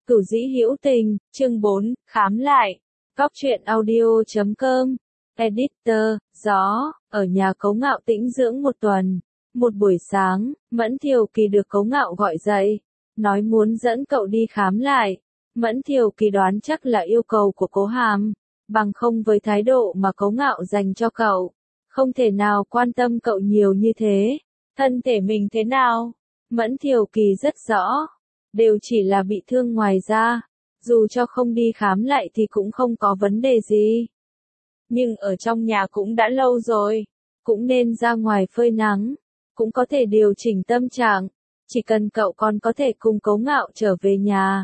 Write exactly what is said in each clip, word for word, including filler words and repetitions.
Cửu dĩ hữu tình, chương bốn, khám lại. Góc truyện audio chấm com. Editor, gió, ở nhà Cấu Ngạo tĩnh dưỡng một tuần. Một buổi sáng, Mẫn Thiều Kỳ được Cấu Ngạo gọi dậy, nói muốn dẫn cậu đi khám lại. Mẫn Thiều Kỳ đoán chắc là yêu cầu của Cố Hàm, bằng không với thái độ mà Cấu Ngạo dành cho cậu, không thể nào quan tâm cậu nhiều như thế. Thân thể mình thế nào? Mẫn Thiều Kỳ rất rõ, đều chỉ là bị thương ngoài da, dù cho không đi khám lại thì cũng không có vấn đề gì. Nhưng ở trong nhà cũng đã lâu rồi, cũng nên ra ngoài phơi nắng, cũng có thể điều chỉnh tâm trạng, chỉ cần cậu còn có thể cùng Cấu Ngạo trở về nhà.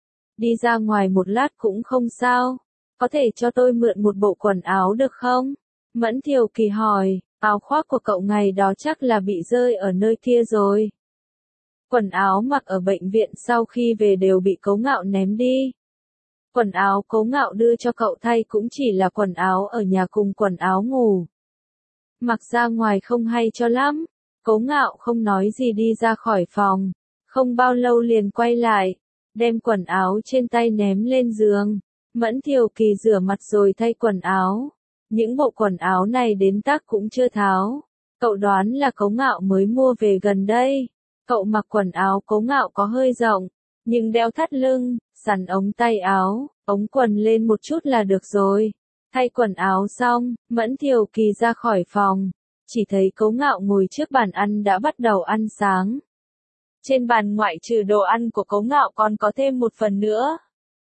Đi ra ngoài một lát cũng không sao, có thể cho tôi mượn một bộ quần áo được không? Mẫn Thiều Kỳ hỏi, áo khoác của cậu ngày đó chắc là bị rơi ở nơi kia rồi. Quần áo mặc ở bệnh viện sau khi về đều bị Cấu Ngạo ném đi. Quần áo Cấu Ngạo đưa cho cậu thay cũng chỉ là quần áo ở nhà cùng quần áo ngủ. Mặc ra ngoài không hay cho lắm. Cấu Ngạo không nói gì đi ra khỏi phòng, không bao lâu liền quay lại, đem quần áo trên tay ném lên giường. Mẫn Thiều Kỳ rửa mặt rồi thay quần áo. Những bộ quần áo này đến tắc cũng chưa tháo. Cậu đoán là Cấu Ngạo mới mua về gần đây. Cậu mặc quần áo Cấu Ngạo có hơi rộng, nhưng đeo thắt lưng, sắn ống tay áo, ống quần lên một chút là được rồi. Thay quần áo xong, Mẫn Thiều Kỳ ra khỏi phòng, chỉ thấy Cấu Ngạo ngồi trước bàn ăn đã bắt đầu ăn sáng. Trên bàn ngoại trừ đồ ăn của Cấu Ngạo còn có thêm một phần nữa.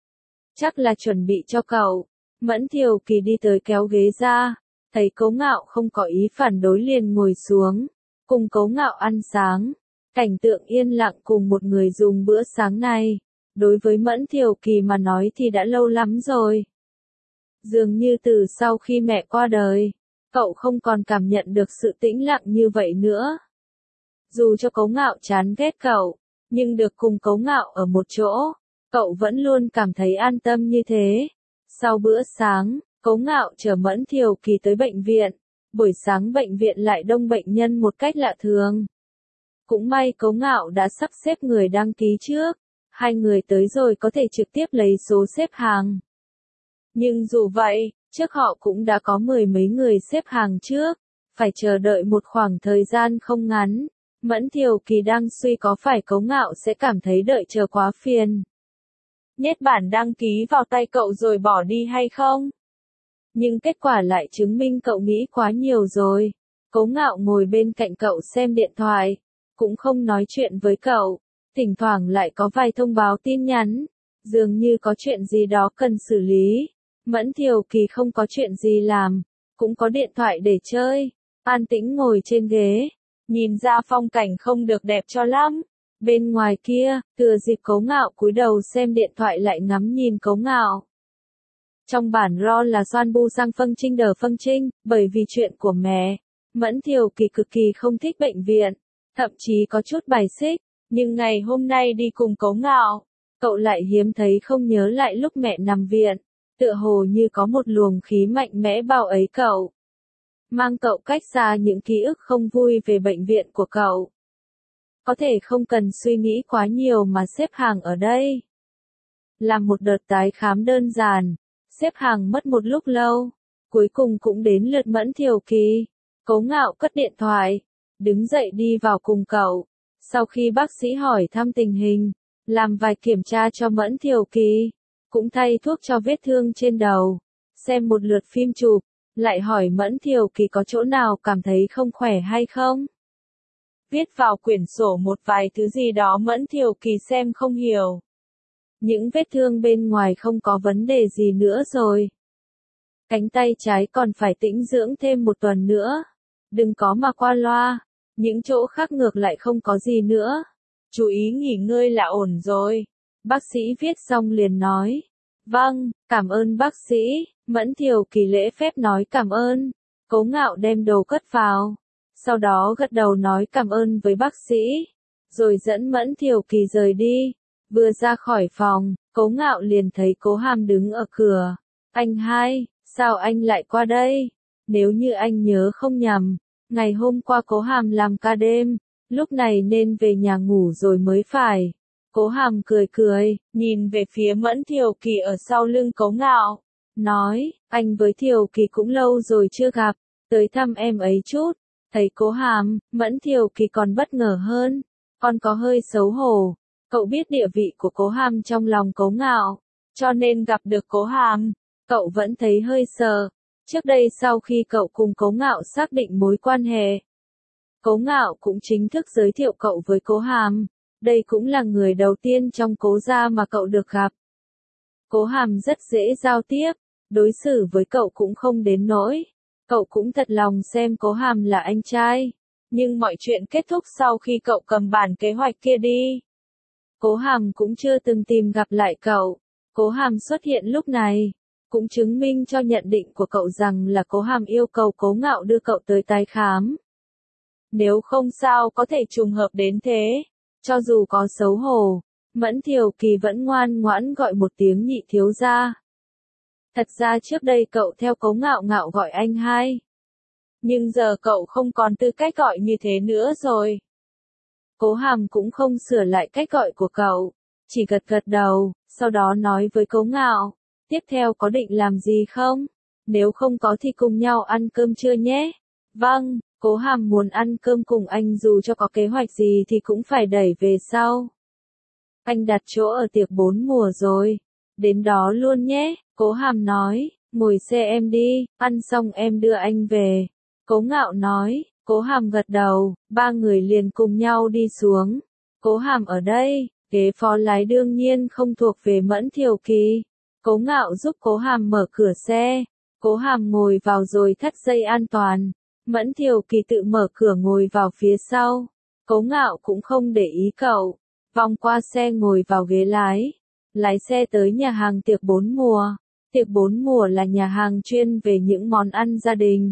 Chắc là chuẩn bị cho cậu. Mẫn Thiều Kỳ đi tới kéo ghế ra, thấy Cấu Ngạo không có ý phản đối liền ngồi xuống, cùng Cấu Ngạo ăn sáng. Cảnh tượng yên lặng cùng một người dùng bữa sáng này, đối với Mẫn Thiều Kỳ mà nói thì đã lâu lắm rồi. Dường như từ sau khi mẹ qua đời, cậu không còn cảm nhận được sự tĩnh lặng như vậy nữa. Dù cho Cấu Ngạo chán ghét cậu, nhưng được cùng Cấu Ngạo ở một chỗ, cậu vẫn luôn cảm thấy an tâm như thế. Sau bữa sáng, Cấu Ngạo chở Mẫn Thiều Kỳ tới bệnh viện. Buổi sáng bệnh viện lại đông bệnh nhân một cách lạ thường. Cũng may Cấu Ngạo đã sắp xếp người đăng ký trước, hai người tới rồi có thể trực tiếp lấy số xếp hàng. Nhưng dù vậy, trước họ cũng đã có mười mấy người xếp hàng trước, phải chờ đợi một khoảng thời gian không ngắn. Mẫn Thiều Kỳ đang suy có phải Cấu Ngạo sẽ cảm thấy đợi chờ quá phiền. Nhét bản đăng ký vào tay cậu rồi bỏ đi hay không? Nhưng kết quả lại chứng minh cậu nghĩ quá nhiều rồi. Cấu Ngạo ngồi bên cạnh cậu xem điện thoại, cũng không nói chuyện với cậu, thỉnh thoảng lại có vài thông báo tin nhắn, dường như có chuyện gì đó cần xử lý. Mẫn Thiều Kỳ không có chuyện gì làm, cũng có điện thoại để chơi, an tĩnh ngồi trên ghế, nhìn ra phong cảnh không được đẹp cho lắm. Bên ngoài kia, thừa dịp Cấu Ngạo cúi đầu xem điện thoại lại ngắm nhìn Cấu Ngạo. Trong bản ro là Soan Bu Sang Phân Trinh Đờ Phân Trinh, bởi vì chuyện của mẹ, Mẫn Thiều Kỳ cực kỳ không thích bệnh viện, thậm chí có chút bài xích, nhưng ngày hôm nay đi cùng Cấu Ngạo, cậu lại hiếm thấy không nhớ lại lúc mẹ nằm viện, tựa hồ như có một luồng khí mạnh mẽ bao ấy cậu. Mang cậu cách xa những ký ức không vui về bệnh viện của cậu. Có thể không cần suy nghĩ quá nhiều mà xếp hàng ở đây. Làm một đợt tái khám đơn giản, xếp hàng mất một lúc lâu, cuối cùng cũng đến lượt Mẫn Thiều Kỳ. Cấu Ngạo cất điện thoại, đứng dậy đi vào cùng cậu. Sau khi bác sĩ hỏi thăm tình hình, làm vài kiểm tra cho Mẫn Thiều Kỳ, cũng thay thuốc cho vết thương trên đầu, xem một lượt phim chụp, lại hỏi Mẫn Thiều Kỳ có chỗ nào cảm thấy không khỏe hay không. Viết vào quyển sổ một vài thứ gì đó Mẫn Thiều Kỳ xem không hiểu. Những vết thương bên ngoài không có vấn đề gì nữa rồi. Cánh tay trái còn phải tĩnh dưỡng thêm một tuần nữa. Đừng có mà qua loa. Những chỗ khác ngược lại không có gì nữa. Chú ý nghỉ ngơi là ổn rồi. Bác sĩ viết xong liền nói. Vâng, cảm ơn bác sĩ. Mẫn Thiều Kỳ lễ phép nói cảm ơn. Cấu Ngạo đem đồ cất vào. Sau đó gật đầu nói cảm ơn với bác sĩ. Rồi dẫn Mẫn Thiều Kỳ rời đi. Vừa ra khỏi phòng, Cấu Ngạo liền thấy Cố Hàm đứng ở cửa. Anh hai, sao anh lại qua đây? Nếu như anh nhớ không nhầm, ngày hôm qua Cố Hàm làm ca đêm, lúc này nên về nhà ngủ rồi mới phải. Cố Hàm cười cười, nhìn về phía Mẫn Thiều Kỳ ở sau lưng Cố Ngạo, nói, anh với Thiều Kỳ cũng lâu rồi chưa gặp, tới thăm em ấy chút. Thấy Cố Hàm, Mẫn Thiều Kỳ còn bất ngờ hơn, còn có hơi xấu hổ. Cậu biết địa vị của Cố Hàm trong lòng Cố Ngạo, cho nên gặp được Cố Hàm, cậu vẫn thấy hơi sợ. Trước đây sau khi cậu cùng Cố Ngạo xác định mối quan hệ, Cố Ngạo cũng chính thức giới thiệu cậu với Cố Hàm. Đây cũng là người đầu tiên trong Cố gia mà cậu được gặp. Cố Hàm rất dễ giao tiếp, đối xử với cậu cũng không đến nỗi. Cậu cũng thật lòng xem Cố Hàm là anh trai. Nhưng mọi chuyện kết thúc sau khi cậu cầm bản kế hoạch kia đi. Cố Hàm cũng chưa từng tìm gặp lại cậu. Cố Hàm xuất hiện lúc này, cũng chứng minh cho nhận định của cậu rằng là Cố Hàm yêu cầu Cố Ngạo đưa cậu tới tái khám. Nếu không sao có thể trùng hợp đến thế. Cho dù có xấu hổ, Mẫn Thiều Kỳ vẫn ngoan ngoãn gọi một tiếng nhị thiếu gia. Thật ra trước đây cậu theo Cố Ngạo Ngạo gọi anh hai. Nhưng giờ cậu không còn tư cách gọi như thế nữa rồi. Cố Hàm cũng không sửa lại cách gọi của cậu, chỉ gật gật đầu, sau đó nói với Cố Ngạo, tiếp theo có định làm gì không? Nếu không có thì cùng nhau ăn cơm trưa nhé. Vâng, Cố Hàm muốn ăn cơm cùng anh dù cho có kế hoạch gì thì cũng phải đẩy về sau. Anh đặt chỗ ở tiệc bốn mùa rồi. Đến đó luôn nhé, Cố Hàm nói, ngồi xe em đi, ăn xong em đưa anh về. Cố Ngạo nói, Cố Hàm gật đầu, ba người liền cùng nhau đi xuống. Cố Hàm ở đây, ghế phó lái đương nhiên không thuộc về Mẫn Thiều Kỳ. Cố Ngạo giúp Cố Hàm mở cửa xe. Cố Hàm ngồi vào rồi thắt dây an toàn. Mẫn Thiều Kỳ tự mở cửa ngồi vào phía sau. Cố Ngạo cũng không để ý cậu. Vòng qua xe ngồi vào ghế lái. Lái xe tới nhà hàng tiệc bốn mùa. Tiệc bốn mùa là nhà hàng chuyên về những món ăn gia đình.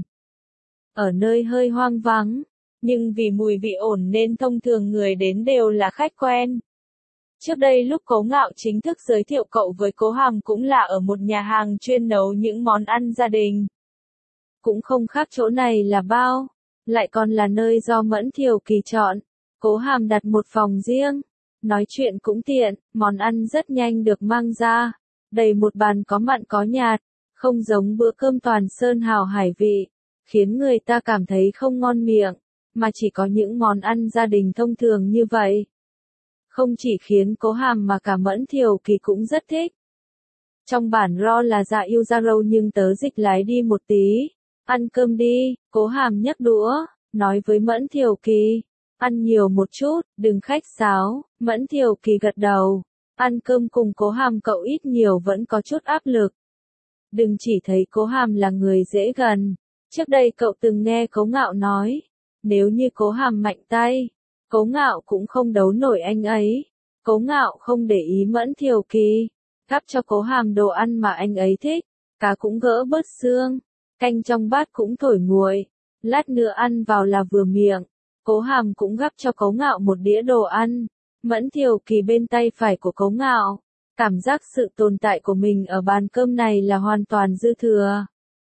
Ở nơi hơi hoang vắng, nhưng vì mùi vị ổn nên thông thường người đến đều là khách quen. Trước đây lúc Cố Ngạo chính thức giới thiệu cậu với Cố Hàm cũng là ở một nhà hàng chuyên nấu những món ăn gia đình. Cũng không khác chỗ này là bao, lại còn là nơi do Mẫn Thiều Kỳ chọn. Cố Hàm đặt một phòng riêng, nói chuyện cũng tiện, món ăn rất nhanh được mang ra, đầy một bàn có mặn có nhạt, không giống bữa cơm toàn sơn hào hải vị, khiến người ta cảm thấy không ngon miệng, mà chỉ có những món ăn gia đình thông thường như vậy. Không chỉ khiến Cố Hàm mà cả Mẫn Thiều Kỳ cũng rất thích. Trong bản ro là dạ yêu da râu nhưng tớ dịch lái đi một tí. Ăn cơm đi, Cố Hàm nhấc đũa, nói với Mẫn Thiều Kỳ. Ăn nhiều một chút, đừng khách sáo. Mẫn Thiều Kỳ gật đầu. Ăn cơm cùng Cố Hàm cậu ít nhiều vẫn có chút áp lực. Đừng chỉ thấy Cố Hàm là người dễ gần. Trước đây cậu từng nghe Cố Ngạo nói. Nếu như Cố Hàm mạnh tay, Cố Ngạo cũng không đấu nổi anh ấy. Cố Ngạo không để ý Mẫn Thiều Kỳ. Gắp cho Cố Hàm đồ ăn mà anh ấy thích. Cá cũng gỡ bớt xương. Canh trong bát cũng thổi nguội. Lát nữa ăn vào là vừa miệng. Cố Hàm cũng gắp cho Cố Ngạo một đĩa đồ ăn. Mẫn Thiều Kỳ bên tay phải của Cố Ngạo. Cảm giác sự tồn tại của mình ở bàn cơm này là hoàn toàn dư thừa.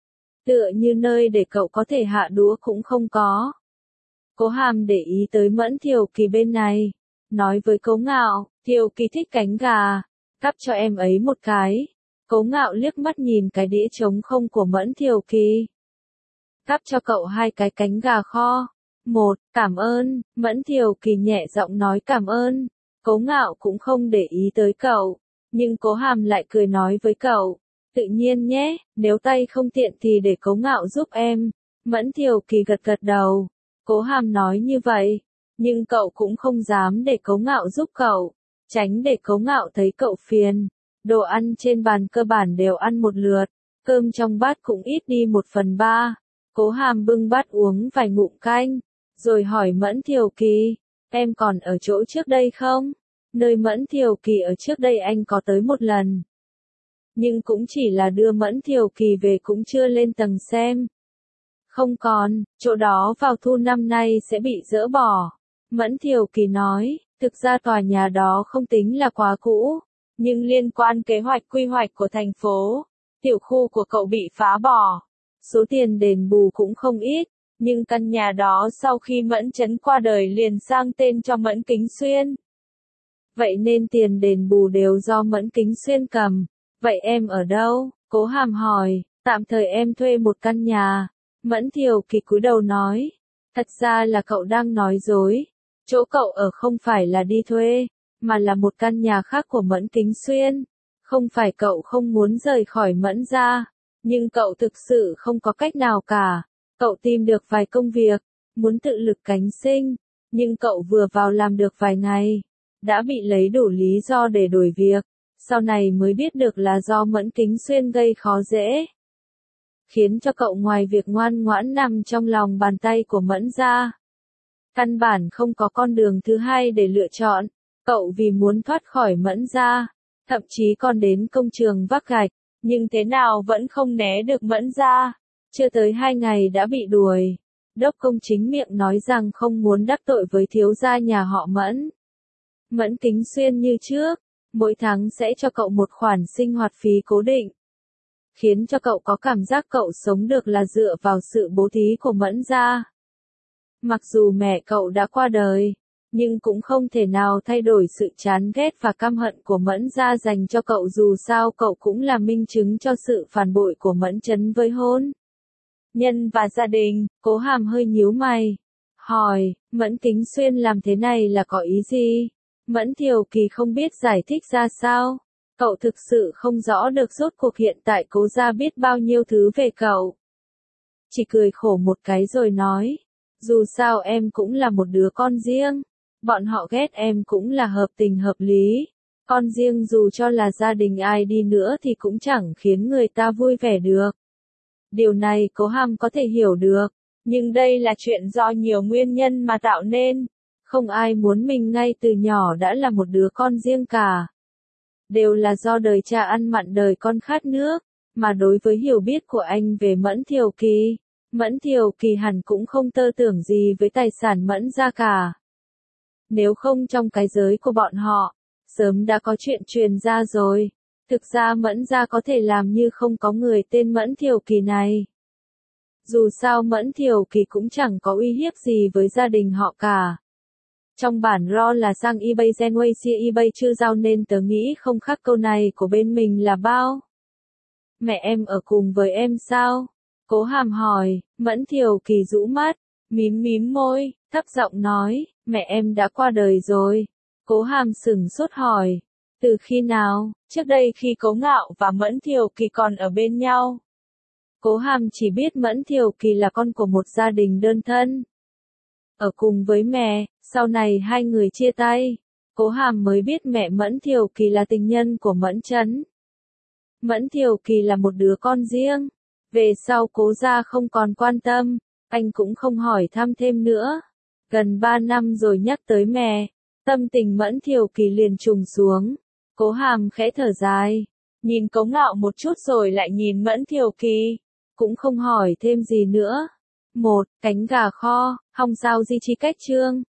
Tựa như nơi để cậu có thể hạ đũa cũng không có. Cố Hàm để ý tới Mẫn Thiều Kỳ bên này. Nói với Cố Ngạo, Thiều Kỳ thích cánh gà. Gắp cho em ấy một cái. Cố Ngạo liếc mắt nhìn cái đĩa trống không của Mẫn Thiều Kỳ. Gắp cho cậu hai cái cánh gà kho. Một, cảm ơn, Mẫn Thiều Kỳ nhẹ giọng nói cảm ơn. Cố Ngạo cũng không để ý tới cậu. Nhưng Cố Hàm lại cười nói với cậu. Tự nhiên nhé, nếu tay không tiện thì để Cố Ngạo giúp em. Mẫn Thiều Kỳ gật gật đầu. Cố Hàm nói như vậy. Nhưng cậu cũng không dám để Cố Ngạo giúp cậu. Tránh để Cố Ngạo thấy cậu phiền. Đồ ăn trên bàn cơ bản đều ăn một lượt. Cơm trong bát cũng ít đi một phần ba. Cố Hàm bưng bát uống vài ngụm canh. Rồi hỏi Mẫn Thiều Kỳ. Em còn ở chỗ trước đây không? Nơi Mẫn Thiều Kỳ ở trước đây anh có tới một lần. Nhưng cũng chỉ là đưa Mẫn Thiều Kỳ về cũng chưa lên tầng xem. Không còn, chỗ đó vào thu năm nay sẽ bị dỡ bỏ. Mẫn Thiều Kỳ nói, thực ra tòa nhà đó không tính là quá cũ. Nhưng liên quan kế hoạch quy hoạch của thành phố, tiểu khu của cậu bị phá bỏ. Số tiền đền bù cũng không ít. Nhưng căn nhà đó sau khi Mẫn Chấn qua đời liền sang tên cho Mẫn Kính Xuyên. vậy nên tiền đền bù đều do Mẫn Kính Xuyên cầm. Vậy em ở đâu? Cố Hàm hỏi. Tạm thời em thuê một căn nhà. Mẫn Thiều Kỳ cúi đầu nói. Thật ra là cậu đang nói dối. Chỗ cậu ở không phải là đi thuê, mà là một căn nhà khác của Mẫn Kính Xuyên. Không phải cậu không muốn rời khỏi Mẫn gia, nhưng cậu thực sự không có cách nào cả. Cậu tìm được vài công việc, muốn tự lực cánh sinh, nhưng cậu vừa vào làm được vài ngày, đã bị lấy đủ lý do để đuổi việc. Sau này mới biết được là do Mẫn Kính Xuyên gây khó dễ, khiến cho cậu ngoài việc ngoan ngoãn nằm trong lòng bàn tay của Mẫn gia, căn bản không có con đường thứ hai để lựa chọn. Cậu vì muốn thoát khỏi Mẫn gia, thậm chí còn đến công trường vác gạch, nhưng thế nào vẫn không né được Mẫn gia. Chưa tới hai ngày đã bị đuổi. Đốc công chính miệng nói rằng không muốn đắc tội với thiếu gia nhà họ Mẫn. Mẫn Kính Xuyên như trước, mỗi tháng sẽ cho cậu một khoản sinh hoạt phí cố định, khiến cho cậu có cảm giác cậu sống được là dựa vào sự bố thí của Mẫn gia. Mặc dù mẹ cậu đã qua đời, nhưng cũng không thể nào thay đổi sự chán ghét và căm hận của Mẫn gia dành cho cậu, dù sao cậu cũng là minh chứng cho sự phản bội của Mẫn Chấn với hôn nhân và gia đình. Cố Hàm hơi nhíu mày, hỏi, Mẫn Kính Xuyên làm thế này là có ý gì? Mẫn Thiều Kỳ không biết giải thích ra sao. Cậu thực sự không rõ được rốt cuộc hiện tại Cố gia biết bao nhiêu thứ về cậu. Chỉ cười khổ một cái rồi nói, dù sao em cũng là một đứa con riêng, bọn họ ghét em cũng là hợp tình hợp lý. Con riêng dù cho là gia đình ai đi nữa thì cũng chẳng khiến người ta vui vẻ được. Điều này Cố Hàm có thể hiểu được, nhưng đây là chuyện do nhiều nguyên nhân mà tạo nên. Không ai muốn mình ngay từ nhỏ đã là một đứa con riêng cả. Đều là do đời cha ăn mặn đời con khát nước. Mà đối với hiểu biết của anh về Mẫn Thiều Kỳ, Mẫn Thiều Kỳ hẳn cũng không tơ tưởng gì với tài sản Mẫn gia cả. Nếu không trong cái giới của bọn họ, sớm đã có chuyện truyền ra rồi. Thực ra Mẫn gia có thể làm như không có người tên Mẫn Thiều Kỳ này. Dù sao Mẫn Thiều Kỳ cũng chẳng có uy hiếp gì với gia đình họ cả. Trong bản ro là sang eBay Zenway si eBay chưa giao nên tớ nghĩ không khác câu này của bên mình là bao. Mẹ em ở cùng với em sao? Cố Hàm hỏi. Mẫn Thiều Kỳ rũ mắt, mím mím môi, thấp giọng nói, mẹ em đã qua đời rồi. Cố Hàm sửng sốt hỏi, từ khi nào? Trước đây khi Cố Ngạo và Mẫn Thiều Kỳ còn ở bên nhau. Cố Hàm chỉ biết Mẫn Thiều Kỳ là con của một gia đình đơn thân, ở cùng với mẹ. Sau này hai người chia tay, Cố Hàm mới biết mẹ Mẫn Thiều Kỳ là tình nhân của Mẫn Chấn. Mẫn Thiều Kỳ là một đứa con riêng. Về sau Cố gia không còn quan tâm, anh cũng không hỏi thăm thêm nữa. Gần ba năm rồi nhắc tới mẹ, tâm tình Mẫn Thiều Kỳ liền trùng xuống. Cố Hàm khẽ thở dài, nhìn Cố Ngạo một chút rồi lại nhìn Mẫn Thiều Kỳ, cũng không hỏi thêm gì nữa. Một, cánh gà kho, Hong Sao Di Chi Cách Chương.